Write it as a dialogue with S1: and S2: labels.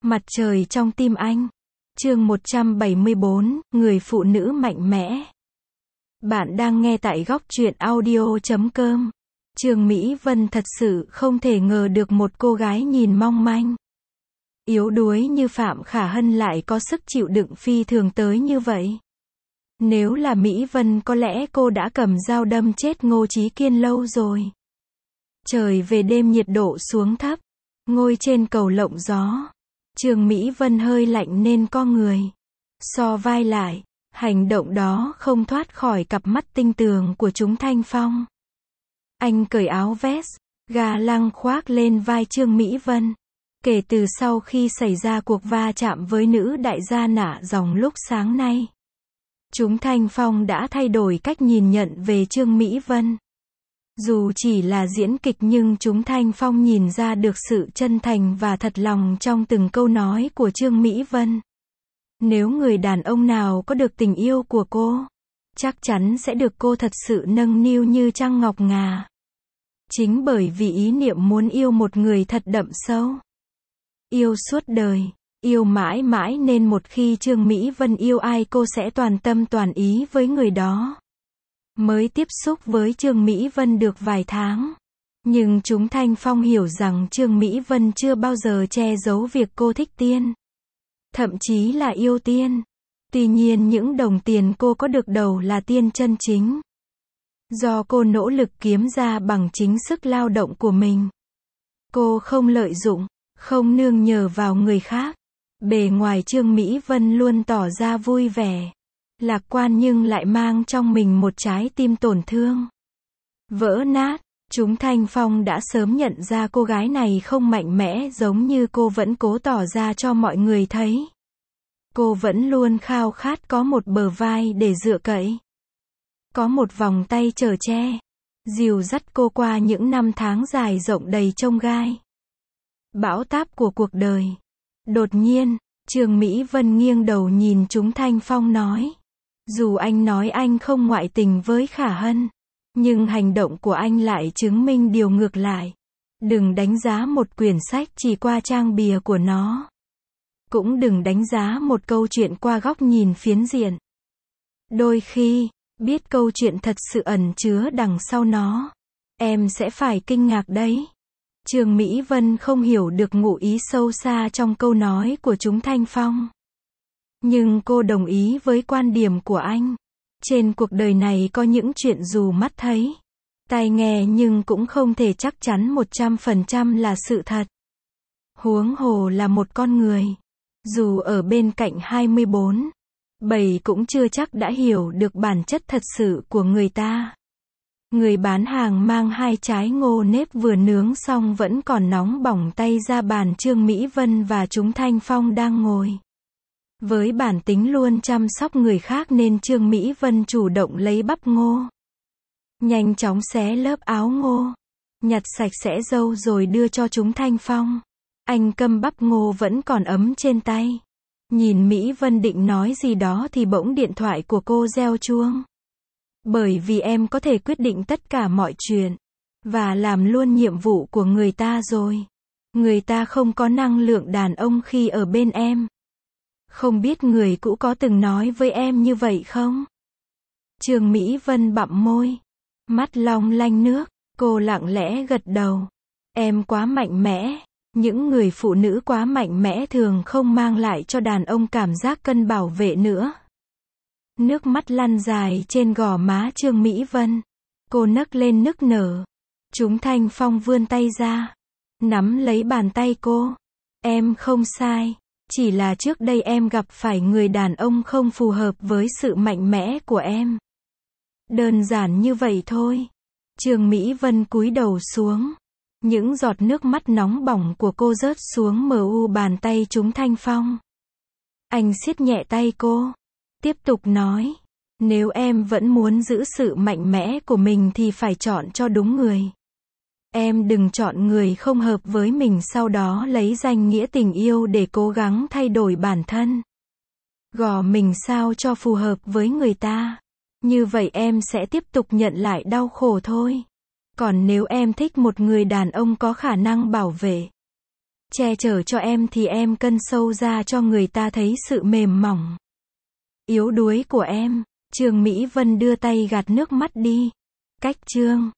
S1: Mặt trời trong tim anh. Chương 174, người phụ nữ mạnh mẽ. Bạn đang nghe tại góc truyện audio.com. Trương Mỹ Vân thật sự không thể ngờ được một cô gái nhìn mong manh, yếu đuối như Phạm Khả Hân lại có sức chịu đựng phi thường tới như vậy. Nếu là Mỹ Vân có lẽ cô đã cầm dao đâm chết Ngô Chí Kiên lâu rồi. Trời về đêm nhiệt độ xuống thấp, ngồi trên cầu lộng gió. Trương Mỹ Vân hơi lạnh nên co người, so vai lại, hành động đó không thoát khỏi cặp mắt tinh tường của Trúng Thanh Phong. Anh cởi áo vest, ga lăng khoác lên vai Trương Mỹ Vân. Kể từ sau khi xảy ra cuộc va chạm với nữ đại gia Nạ Dòng lúc sáng nay, Trúng Thanh Phong đã thay đổi cách nhìn nhận về Trương Mỹ Vân. Dù chỉ là diễn kịch nhưng Trúng Thanh Phong nhìn ra được sự chân thành và thật lòng trong từng câu nói của Trương Mỹ Vân. Nếu người đàn ông nào có được tình yêu của cô, chắc chắn sẽ được cô thật sự nâng niu như trăng ngọc ngà. Chính bởi vì ý niệm muốn yêu một người thật đậm sâu, yêu suốt đời, yêu mãi mãi nên một khi Trương Mỹ Vân yêu ai cô sẽ toàn tâm toàn ý với người đó. Mới tiếp xúc với Trương Mỹ Vân được vài tháng, nhưng Trúng Thanh Phong hiểu rằng Trương Mỹ Vân chưa bao giờ che giấu việc cô thích Tiên, thậm chí là yêu Tiên. Tuy nhiên những đồng tiền cô có được đầu là Tiên chân chính, do cô nỗ lực kiếm ra bằng chính sức lao động của mình. Cô không lợi dụng, không nương nhờ vào người khác. Bề ngoài Trương Mỹ Vân luôn tỏ ra vui vẻ, lạc quan nhưng lại mang trong mình một trái tim tổn thương, vỡ nát. Trúng Thanh Phong đã sớm nhận ra cô gái này không mạnh mẽ giống như cô vẫn cố tỏ ra cho mọi người thấy. Cô vẫn luôn khao khát có một bờ vai để dựa cậy, có một vòng tay chở che, dìu dắt cô qua những năm tháng dài rộng đầy chông gai, bão táp của cuộc đời. Đột nhiên, Trương Mỹ Vân nghiêng đầu nhìn Trúng Thanh Phong nói, dù anh nói anh không ngoại tình với Khả Hân, nhưng hành động của anh lại chứng minh điều ngược lại. Đừng đánh giá một quyển sách chỉ qua trang bìa của nó. Cũng đừng đánh giá một câu chuyện qua góc nhìn phiến diện. Đôi khi, biết câu chuyện thật sự ẩn chứa đằng sau nó, em sẽ phải kinh ngạc đấy. Trương Mỹ Vân không hiểu được ngụ ý sâu xa trong câu nói của Trúng Thanh Phong, nhưng cô đồng ý với quan điểm của anh. Trên cuộc đời này có những chuyện dù mắt thấy, tai nghe nhưng cũng không thể chắc chắn 100% là sự thật. Huống hồ là một con người, dù ở bên cạnh 24/7 cũng chưa chắc đã hiểu được bản chất thật sự của người ta. Người bán hàng mang 2 trái ngô nếp vừa nướng xong vẫn còn nóng bỏng tay ra bàn Trương Mỹ Vân và Trúng Thanh Phong đang ngồi. Với bản tính luôn chăm sóc người khác nên Trương Mỹ Vân chủ động lấy bắp ngô, nhanh chóng xé lớp áo ngô, nhặt sạch sẽ râu rồi đưa cho Trúng Thanh Phong. Anh cầm bắp ngô vẫn còn ấm trên tay. Nhìn Mỹ Vân định nói gì đó thì bỗng điện thoại của cô reo chuông. Bởi vì em có thể quyết định tất cả mọi chuyện, và làm luôn nhiệm vụ của người ta rồi. Người ta không có năng lượng đàn ông khi ở bên em. Không biết người cũ có từng nói với em như vậy không? Trương Mỹ Vân bặm môi, mắt long lanh nước, cô lặng lẽ gật đầu. Em quá mạnh mẽ. Những người phụ nữ quá mạnh mẽ thường không mang lại cho đàn ông cảm giác cân bảo vệ nữa. Nước mắt lăn dài trên gò má Trương Mỹ Vân. Cô nấc lên nức nở. Trúng Thanh Phong vươn tay ra, nắm lấy bàn tay cô. Em không sai. Chỉ là trước đây em gặp phải người đàn ông không phù hợp với sự mạnh mẽ của em. Đơn giản như vậy thôi. Trương Mỹ Vân cúi đầu xuống. Những giọt nước mắt nóng bỏng của cô rớt xuống bàn tay Trúng Thanh Phong. Anh siết nhẹ tay cô, tiếp tục nói, nếu em vẫn muốn giữ sự mạnh mẽ của mình thì phải chọn cho đúng người. Em đừng chọn người không hợp với mình sau đó lấy danh nghĩa tình yêu để cố gắng thay đổi bản thân, gò mình sao cho phù hợp với người ta. Như vậy em sẽ tiếp tục nhận lại đau khổ thôi. Còn nếu em thích một người đàn ông có khả năng bảo vệ, Che chở cho em thì em cân sâu ra cho người ta thấy sự mềm mỏng, yếu đuối của em. Trương Mỹ Vân đưa tay gạt nước mắt đi. Cách chương